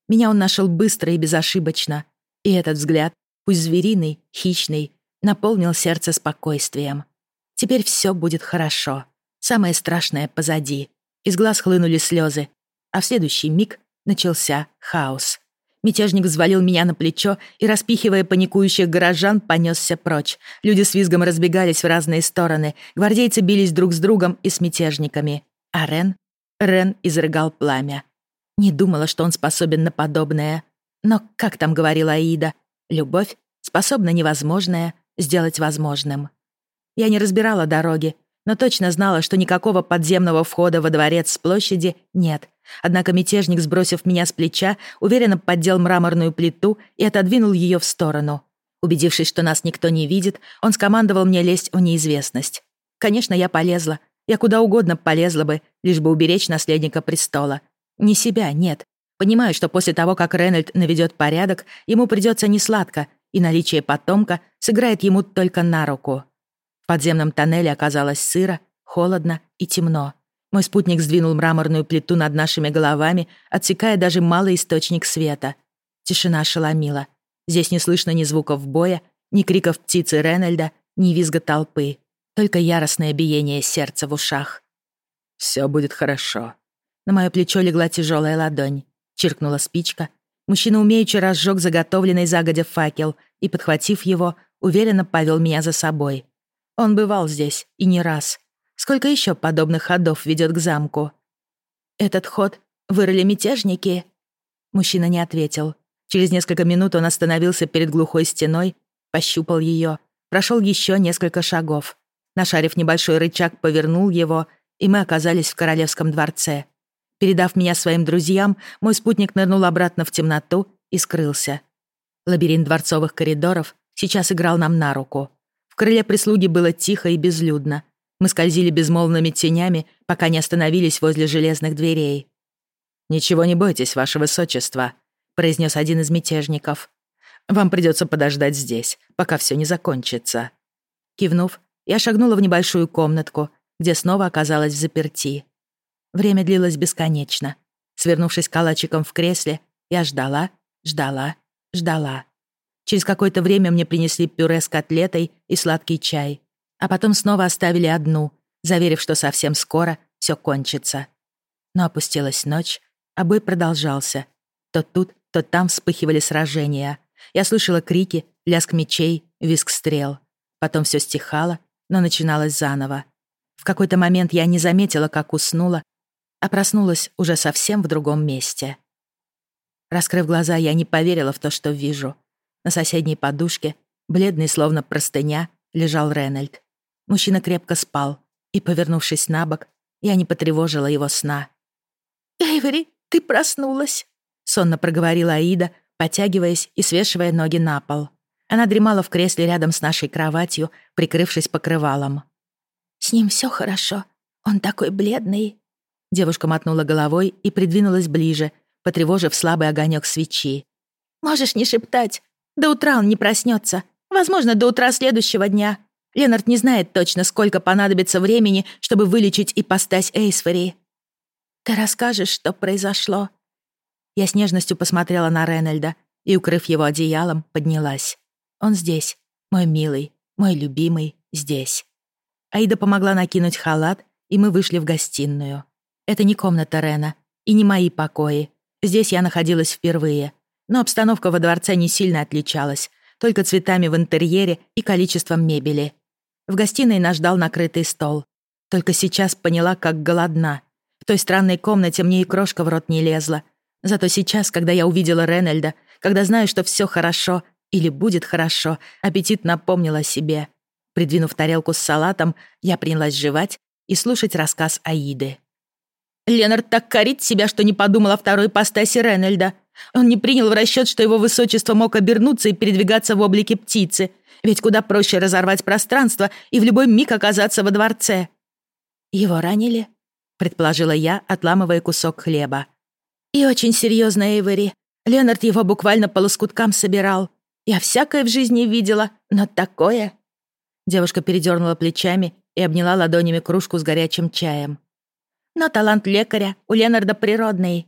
Меня он нашел быстро и безошибочно. И этот взгляд, пусть звериный, хищный, наполнил сердце спокойствием. Теперь все будет хорошо. Самое страшное позади. Из глаз хлынули слезы, а в следующий миг начался хаос. Мятежник взвалил меня на плечо и, распихивая паникующих горожан, понесся прочь. Люди с визгом разбегались в разные стороны, гвардейцы бились друг с другом и с мятежниками. А Рен изрыгал пламя. Не думала, что он способен на подобное. Но, как там говорила Аида, любовь способна невозможное сделать возможным. Я не разбирала дороги, но точно знала, что никакого подземного входа во дворец с площади нет. Однако мятежник, сбросив меня с плеча, уверенно поддел мраморную плиту и отодвинул ее в сторону. Убедившись, что нас никто не видит, он скомандовал мне лезть в неизвестность. Конечно, я полезла. Я куда угодно полезла бы, лишь бы уберечь наследника престола. Не себя, нет. Понимаю, что после того, как Ренальд наведет порядок, ему придется несладко, и наличие потомка сыграет ему только на руку. В подземном тоннеле оказалось сыро, холодно и темно. Мой спутник сдвинул мраморную плиту над нашими головами, отсекая даже малый источник света. Тишина ошеломила. Здесь не слышно ни звуков боя, ни криков птицы Ренальда, ни визга толпы. Только яростное биение сердца в ушах. «Всё будет хорошо». На моё плечо легла тяжёлая ладонь. Чиркнула спичка. Мужчина умеючи разжёг заготовленный загодя факел и, подхватив его, уверенно повёл меня за собой. Он бывал здесь, и не раз. Сколько ещё подобных ходов ведёт к замку? «Этот ход вырыли мятежники?» Мужчина не ответил. Через несколько минут он остановился перед глухой стеной, пощупал её, прошёл ещё несколько шагов. Нашарив небольшой рычаг, повернул его, и мы оказались в королевском дворце. Передав меня своим друзьям, мой спутник нырнул обратно в темноту и скрылся. Лабиринт дворцовых коридоров сейчас играл нам на руку. В крыле прислуги было тихо и безлюдно. Мы скользили безмолвными тенями, пока не остановились возле железных дверей. «Ничего не бойтесь, ваше высочество», — произнес один из мятежников. «Вам придется подождать здесь, пока все не закончится». Кивнув, я шагнула в небольшую комнатку, где снова оказалась взаперти. Время длилось бесконечно. Свернувшись калачиком в кресле, я ждала. Через какое-то время мне принесли пюре с котлетой и сладкий чай, а потом снова оставили одну, заверив, что совсем скоро все кончится. Но опустилась ночь, а бой продолжался. То тут, то там вспыхивали сражения. Я слышала крики, лязг мечей, визг стрел. Потом все стихало, но начиналось заново. В какой-то момент я не заметила, как уснула, а проснулась уже совсем в другом месте. Раскрыв глаза, я не поверила в то, что вижу. На соседней подушке, бледный словно простыня, лежал Ренальд. Мужчина крепко спал, и, повернувшись на бок, я не потревожила его сна. «Эйвери, ты проснулась!» — сонно проговорила Аида, потягиваясь и свешивая ноги на пол. Она дремала в кресле рядом с нашей кроватью, прикрывшись покрывалом. «С ним все хорошо. Он такой бледный». Девушка мотнула головой и придвинулась ближе, потревожив слабый огонек свечи. «Можешь не шептать. До утра он не проснется. Возможно, до утра следующего дня. Ленард не знает точно, сколько понадобится времени, чтобы вылечить ипостась Эйсфери. Ты расскажешь, что произошло?» Я с нежностью посмотрела на Ренальда и, укрыв его одеялом, поднялась. Он здесь, мой милый, мой любимый, здесь. Аида помогла накинуть халат, и мы вышли в гостиную. Это не комната Рена и не мои покои. Здесь я находилась впервые. Но обстановка во дворце не сильно отличалась, только цветами в интерьере и количеством мебели. В гостиной нас ждал накрытый стол. Только сейчас поняла, как голодна. В той странной комнате мне и крошка в рот не лезла. Зато сейчас, когда я увидела Ренальда, когда знаю, что все хорошо или будет хорошо, аппетит напомнил о себе. Придвинув тарелку с салатом, я принялась жевать и слушать рассказ Аиды. Ленард так корит себя, что не подумал о второй ипостаси Ренальда. Он не принял в расчет, что его высочество мог обернуться и передвигаться в облике птицы, ведь куда проще разорвать пространство и в любой миг оказаться во дворце. «Его ранили?» — предположила я, отламывая кусок хлеба. «И очень серьезно, Эйвери. Ленард его буквально по лоскуткам собирал. Я всякое в жизни видела, но такое...» Девушка передернула плечами и обняла ладонями кружку с горячим чаем. «Но талант лекаря у Ленарда природный».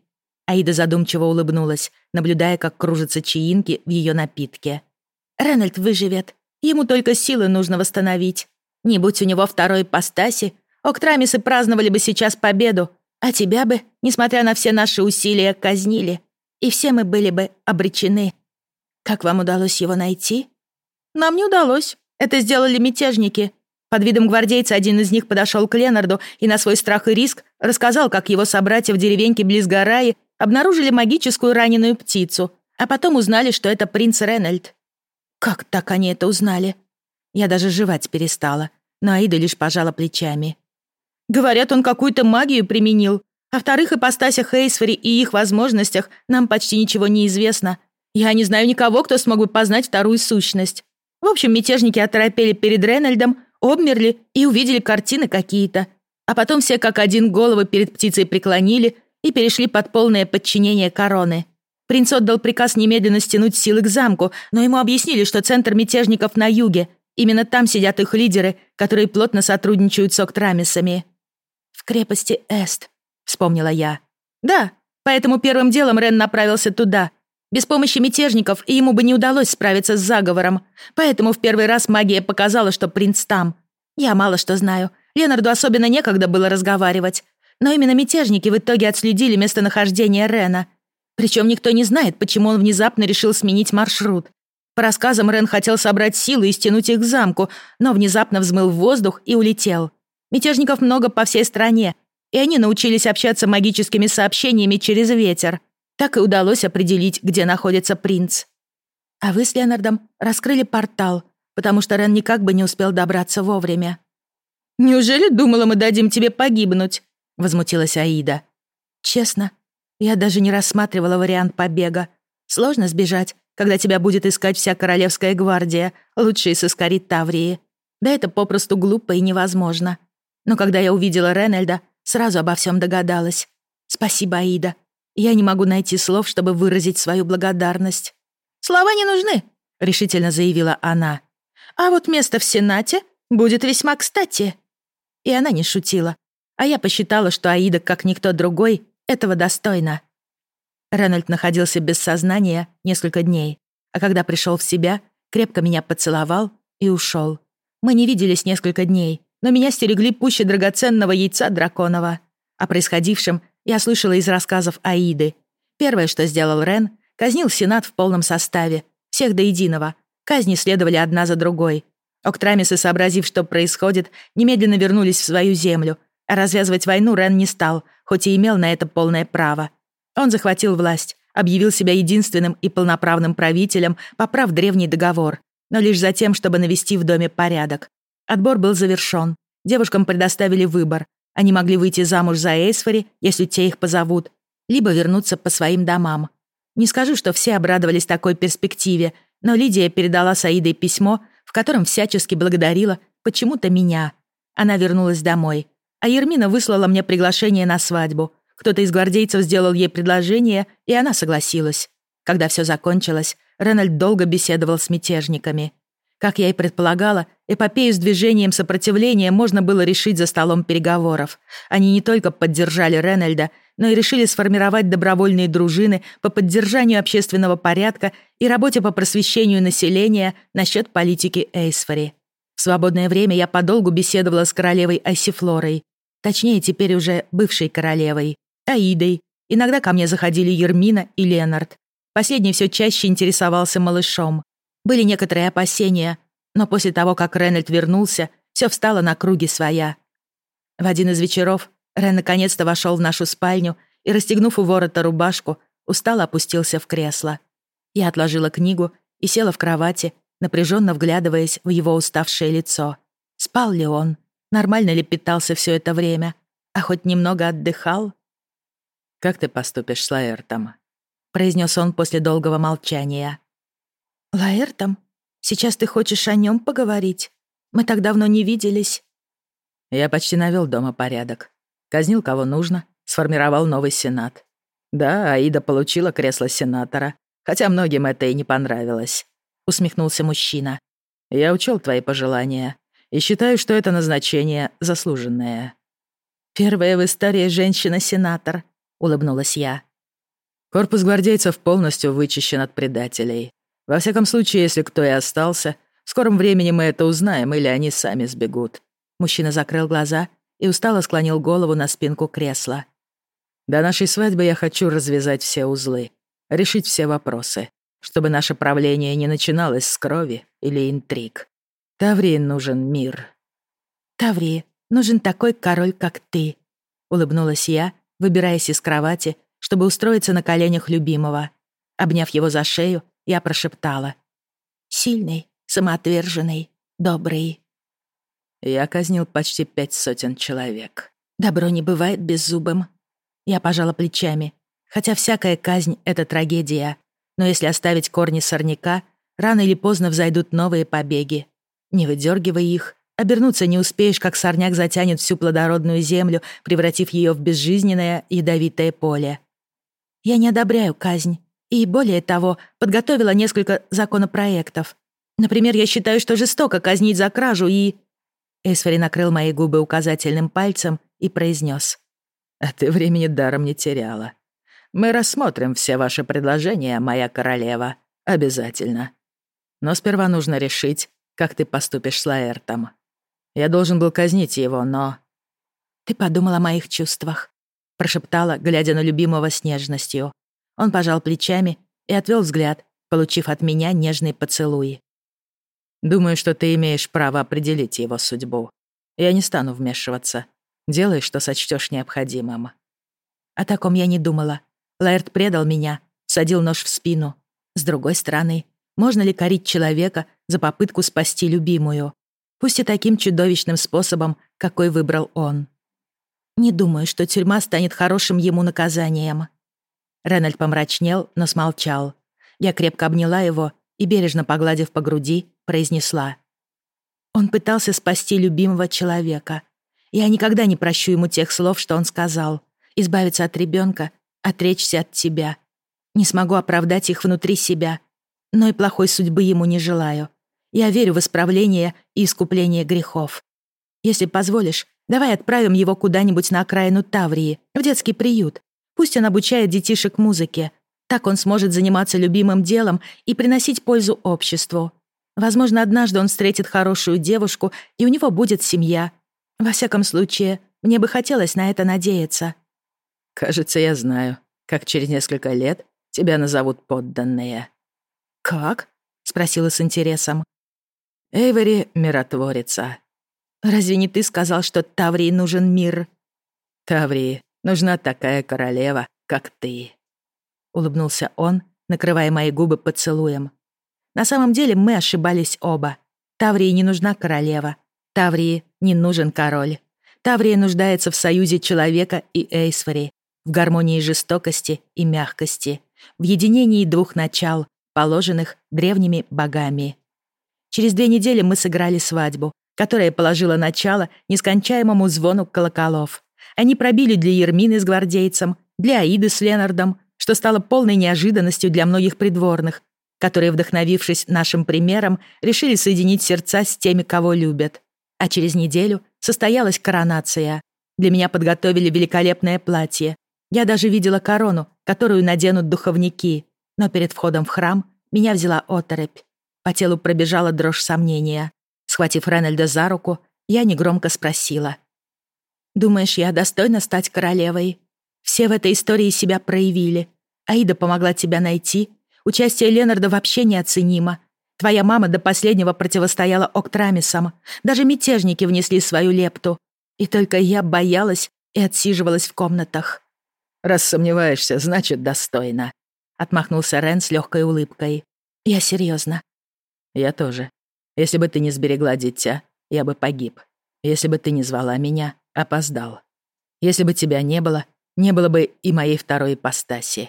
Аида задумчиво улыбнулась, наблюдая, как кружатся чаинки в ее напитке. «Ренальд выживет. Ему только силы нужно восстановить. Не будь у него второй ипостаси, Октрамисы праздновали бы сейчас победу, а тебя бы, несмотря на все наши усилия, казнили. И все мы были бы обречены. Как вам удалось его найти?» «Нам не удалось. Это сделали мятежники. Под видом гвардейца один из них подошел к Ленарду и на свой страх и риск рассказал, как его собратья в деревеньке близ Гараи обнаружили магическую раненую птицу, а потом узнали, что это принц Ренальд». «Как так они это узнали?» Я даже жевать перестала, но Аида лишь пожала плечами. «Говорят, он какую-то магию применил. О вторых ипостасях Эйсфери и их возможностях нам почти ничего не известно. Я не знаю никого, кто смог бы познать вторую сущность. В общем, мятежники оторопели перед Ренальдом, обмерли и увидели картины какие-то. А потом все как один головы перед птицей преклонили и перешли под полное подчинение короны. Принц отдал приказ немедленно стянуть силы к замку, но ему объяснили, что центр мятежников на юге. Именно там сидят их лидеры, которые плотно сотрудничают с Октрамисами. «В крепости Эст», — вспомнила я. «Да, поэтому первым делом Рен направился туда. Без помощи мятежников ему бы не удалось справиться с заговором. Поэтому в первый раз магия показала, что принц там. Я мало что знаю. Ленарду особенно некогда было разговаривать. Но именно мятежники в итоге отследили местонахождение Рена. Причем никто не знает, почему он внезапно решил сменить маршрут. По рассказам, Рен хотел собрать силы и стянуть их к замку, но внезапно взмыл в воздух и улетел. Мятежников много по всей стране, и они научились общаться магическими сообщениями через ветер. Так и удалось определить, где находится принц. А вы с Ленардом раскрыли портал, потому что Рен никак бы не успел добраться вовремя. «Неужели думала, мы дадим тебе погибнуть?» — возмутилась Аида. «Честно, я даже не рассматривала вариант побега. Сложно сбежать, когда тебя будет искать вся королевская гвардия, лучшие сыскари Таврии. Да это попросту глупо и невозможно. Но когда я увидела Ренальда, сразу обо всем догадалась. Спасибо, Аида. Я не могу найти слов, чтобы выразить свою благодарность». «Слова не нужны», — решительно заявила она. «А вот место в Сенате будет весьма кстати». И она не шутила. А я посчитала, что Аида, как никто другой, этого достойна. Ренальд находился без сознания несколько дней, а когда пришел в себя, крепко меня поцеловал и ушел. Мы не виделись несколько дней, но меня стерегли пуще драгоценного яйца драконова. О происходившем я слышала из рассказов Аиды. Первое, что сделал Рен, казнил Сенат в полном составе, всех до единого. Казни следовали одна за другой. Октрамисы, сообразив, что происходит, немедленно вернулись в свою землю, а развязывать войну Рен не стал, хоть и имел на это полное право. Он захватил власть, объявил себя единственным и полноправным правителем, поправ древний договор, но лишь за тем, чтобы навести в доме порядок. Отбор был завершён. Девушкам предоставили выбор. Они могли выйти замуж за Эйсфери, если те их позовут, либо вернуться по своим домам. Не скажу, что все обрадовались такой перспективе, но Лидия передала Саидой письмо, в котором всячески благодарила почему-то меня. Она вернулась домой, а Ермина выслала мне приглашение на свадьбу. Кто-то из гвардейцев сделал ей предложение, и она согласилась. Когда все закончилось, Ренальд долго беседовал с мятежниками. Как я и предполагала, эпопею с движением сопротивления можно было решить за столом переговоров. Они не только поддержали Ренальда, но и решили сформировать добровольные дружины по поддержанию общественного порядка и работе по просвещению населения насчет политики Эйсфери. В свободное время я подолгу беседовала с королевой Айсифлорой, точнее, теперь уже бывшей королевой, Аидой. Иногда ко мне заходили Ермина и Ленард. Последний все чаще интересовался малышом. Были некоторые опасения, но после того, как Ренальд вернулся, все встало на круги своя. В один из вечеров Рен наконец-то вошел в нашу спальню и, расстегнув у ворота рубашку, устало опустился в кресло. Я отложила книгу и села в кровати, напряженно вглядываясь в его уставшее лицо. Спал ли он? Нормально ли питался все это время? А хоть немного отдыхал? «Как ты поступишь с Лаэртом?» — произнес он после долгого молчания. «Лаэртом? Сейчас ты хочешь о нем поговорить? Мы так давно не виделись». «Я почти навел дома порядок. Казнил кого нужно, сформировал новый сенат. Да, Аида получила кресло сенатора, хотя многим это и не понравилось», — усмехнулся мужчина. «Я учел твои пожелания и считаю, что это назначение заслуженное». «Первая в истории женщина-сенатор», — улыбнулась я. Корпус гвардейцев полностью вычищен от предателей. Во всяком случае, если кто и остался, в скором времени мы это узнаем, или они сами сбегут». Мужчина закрыл глаза и устало склонил голову на спинку кресла. «До нашей свадьбы я хочу развязать все узлы, решить все вопросы, чтобы наше правление не начиналось с крови или интриг. Таврии нужен мир». «Таврии нужен такой король, как ты», — улыбнулась я, выбираясь из кровати, чтобы устроиться на коленях любимого. Обняв его за шею, я прошептала: «Сильный, самоотверженный, добрый». Я казнил почти 500 человек. Добро не бывает беззубым. Я пожала плечами. Хотя всякая казнь — это трагедия. Но если оставить корни сорняка, рано или поздно взойдут новые побеги. Не выдергивай их, обернуться не успеешь, как сорняк затянет всю плодородную землю, превратив ее в безжизненное ядовитое поле. Я не одобряю казнь. И, более того, подготовила несколько законопроектов. Например, я считаю, что жестоко казнить за кражу и... Эйсфери накрыл мои губы указательным пальцем и произнес: «А ты времени даром не теряла. Мы рассмотрим все ваши предложения, моя королева, обязательно. Но сперва нужно решить, как ты поступишь с Лаэртом. Я должен был казнить его, но...» «Ты подумал о моих чувствах», — прошептала, глядя на любимого с нежностью. Он пожал плечами и отвел взгляд, получив от меня нежный поцелуй. «Думаю, что ты имеешь право определить его судьбу. Я не стану вмешиваться. Делай, что сочтёшь необходимым». О таком я не думала. Лаэрт предал меня, всадил нож в спину. С другой стороны, можно ли корить человека за попытку спасти любимую? Пусть и таким чудовищным способом, какой выбрал он. Не думаю, что тюрьма станет хорошим ему наказанием. Ренальд помрачнел, но смолчал. Я крепко обняла его и, бережно погладив по груди, произнесла: «Он пытался спасти любимого человека. Я никогда не прощу ему тех слов, что он сказал. Избавиться от ребенка, отречься от тебя. Не смогу оправдать их внутри себя, но и плохой судьбы ему не желаю. Я верю в исправление и искупление грехов. Если позволишь, давай отправим его куда-нибудь на окраину Таврии, в детский приют. Пусть он обучает детишек музыке. Так он сможет заниматься любимым делом и приносить пользу обществу. Возможно, однажды он встретит хорошую девушку, и у него будет семья. Во всяком случае, мне бы хотелось на это надеяться». «Кажется, я знаю, как через несколько лет тебя назовут подданные». «Как?» — спросила с интересом. «Эйвери — миротворица». «Разве не ты сказал, что Таврии нужен мир?» «Таврии нужна такая королева, как ты», — улыбнулся он, накрывая мои губы поцелуем. На самом деле мы ошибались оба. Таврии не нужна королева. Таврии не нужен король. Таврия нуждается в союзе человека и Эйсфери, в гармонии жестокости и мягкости, в единении двух начал, положенных древними богами. Через 2 недели мы сыграли свадьбу, которая положила начало нескончаемому звону колоколов. Они пробили для Ермины с гвардейцем, для Аиды с Ленардом, что стало полной неожиданностью для многих придворных, которые, вдохновившись нашим примером, решили соединить сердца с теми, кого любят. А через неделю состоялась коронация. Для меня подготовили великолепное платье. Я даже видела корону, которую наденут духовники. Но перед входом в храм меня взяла оторопь. По телу пробежала дрожь сомнения. Схватив Ренальда за руку, я негромко спросила: «Думаешь, я достойна стать королевой? Все в этой истории себя проявили. Аида помогла тебя найти. Участие Ленарда вообще неоценимо. Твоя мама до последнего противостояла Октрамисам. Даже мятежники внесли свою лепту. И только я боялась и отсиживалась в комнатах». «Раз сомневаешься, значит, достойно», — отмахнулся Рен с легкой улыбкой. «Я серьезно. «Я тоже. Если бы ты не сберегла дитя, я бы погиб. Если бы ты не звала меня, опоздал. Если бы тебя не было бы и моей второй ипостаси».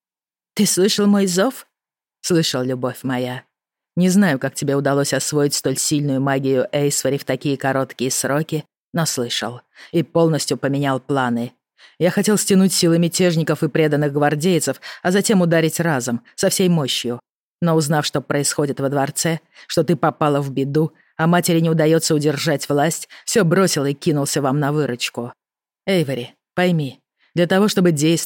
«Ты слышал мой зов?» «Слышал, любовь моя. Не знаю, как тебе удалось освоить столь сильную магию Эйсфери в такие короткие сроки, но слышал. И полностью поменял планы. Я хотел стянуть силы мятежников и преданных гвардейцев, а затем ударить разом, со всей мощью. Но узнав, что происходит во дворце, что ты попала в беду, а матери не удается удержать власть, все бросил и кинулся вам на выручку. Эйвери, пойми, для того, чтобы действовать,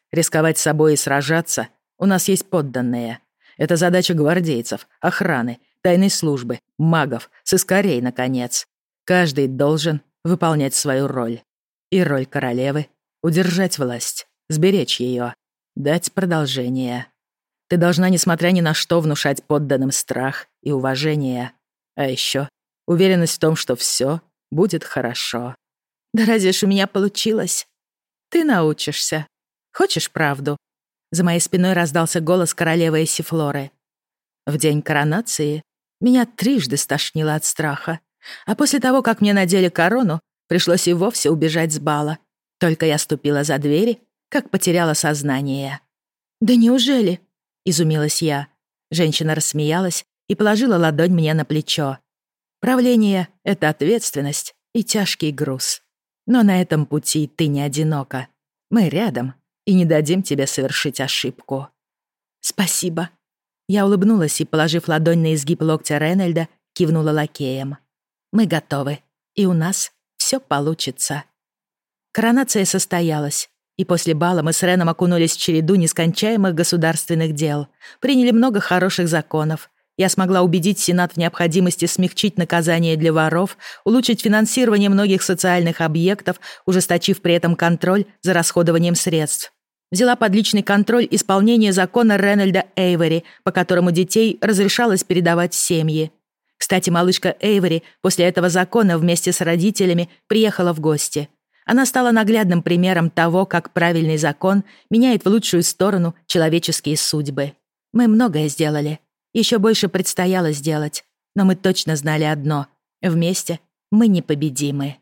рисковать собой и сражаться, у нас есть подданные. Это задача гвардейцев, охраны, тайной службы, магов, сыскарей, наконец. Каждый должен выполнять свою роль. И роль королевы — удержать власть, сберечь ее, дать продолжение. Ты должна, несмотря ни на что, внушать подданным страх и уважение. А еще уверенность в том, что все будет хорошо. Да разве ж у меня получилось? Ты научишься. Хочешь правду? За моей спиной раздался голос королевы Эссифлоры. В день коронации меня трижды стошнило от страха. А после того, как мне надели корону, пришлось и вовсе убежать с бала. Только я ступила за двери, как потеряла сознание. «Да неужели?» — изумилась я. Женщина рассмеялась и положила ладонь мне на плечо. «Правление — это ответственность и тяжкий груз. Но на этом пути ты не одинока. Мы рядом и не дадим тебе совершить ошибку». «Спасибо». Я улыбнулась и, положив ладонь на изгиб локтя Ренальда, кивнула лакеем. «Мы готовы, и у нас все получится». Коронация состоялась, и после бала мы с Реном окунулись в череду нескончаемых государственных дел, приняли много хороших законов. Я смогла убедить Сенат в необходимости смягчить наказание для воров, улучшить финансирование многих социальных объектов, ужесточив при этом контроль за расходованием средств. Взяла под личный контроль исполнение закона Ренальда Эйвери, по которому детей разрешалось передавать в семьи. Кстати, малышка Эйвери после этого закона вместе с родителями приехала в гости. Она стала наглядным примером того, как правильный закон меняет в лучшую сторону человеческие судьбы. Мы многое сделали. Еще больше предстояло сделать. Но мы точно знали одно. Вместе мы непобедимы.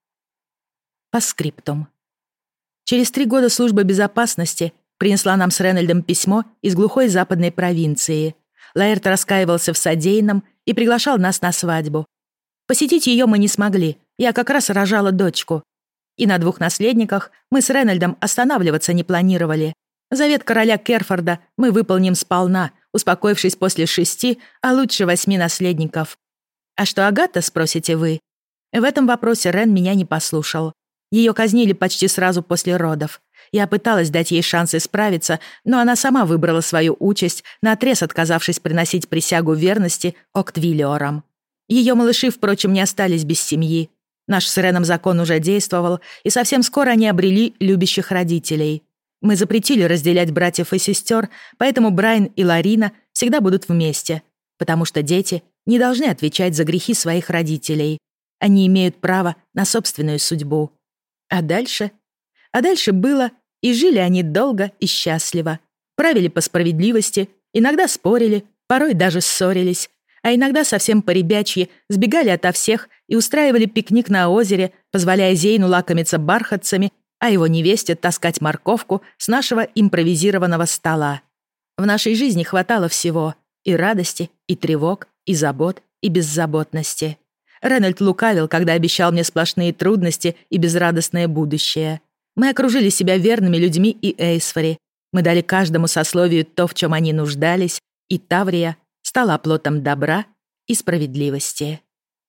По скриптум. Через 3 года служба безопасности принесла нам с Ренальдом письмо из глухой западной провинции. Лаэрт раскаивался в содеянном и приглашал нас на свадьбу. Посетить ее мы не смогли. Я как раз рожала дочку. И на 2 наследниках мы с Ренальдом останавливаться не планировали. Завет короля Керфорда мы выполним сполна, успокоившись после 6, а лучше 8 наследников. А что Агата, спросите вы? В этом вопросе Рен меня не послушал. Ее казнили почти сразу после родов. Я пыталась дать ей шанс исправиться, но она сама выбрала свою участь, наотрез отказавшись приносить присягу верности Октвилиорам. Ее малыши, впрочем, не остались без семьи. Наш с Реном закон уже действовал, и совсем скоро они обрели любящих родителей. Мы запретили разделять братьев и сестер, поэтому Брайан и Ларина всегда будут вместе, потому что дети не должны отвечать за грехи своих родителей. Они имеют право на собственную судьбу. А дальше? А дальше было, и жили они долго и счастливо. Правили по справедливости, иногда спорили, порой даже ссорились, а иногда совсем по-ребячьи сбегали ото всех и устраивали пикник на озере, позволяя Зейну лакомиться бархатцами, а его невесте таскать морковку с нашего импровизированного стола. В нашей жизни хватало всего — и радости, и тревог, и забот, и беззаботности. Ренальд лукавил, когда обещал мне сплошные трудности и безрадостное будущее. Мы окружили себя верными людьми и Эйсфори. Мы дали каждому сословию то, в чем они нуждались, и Таврия стала оплотом добра и справедливости.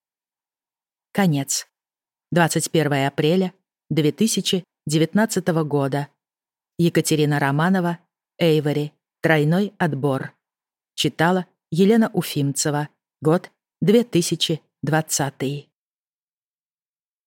Конец. 21 апреля 2019 года. Екатерина Романова, Эйвори. Тройной отбор. Читала Елена Уфимцева. Год 2020.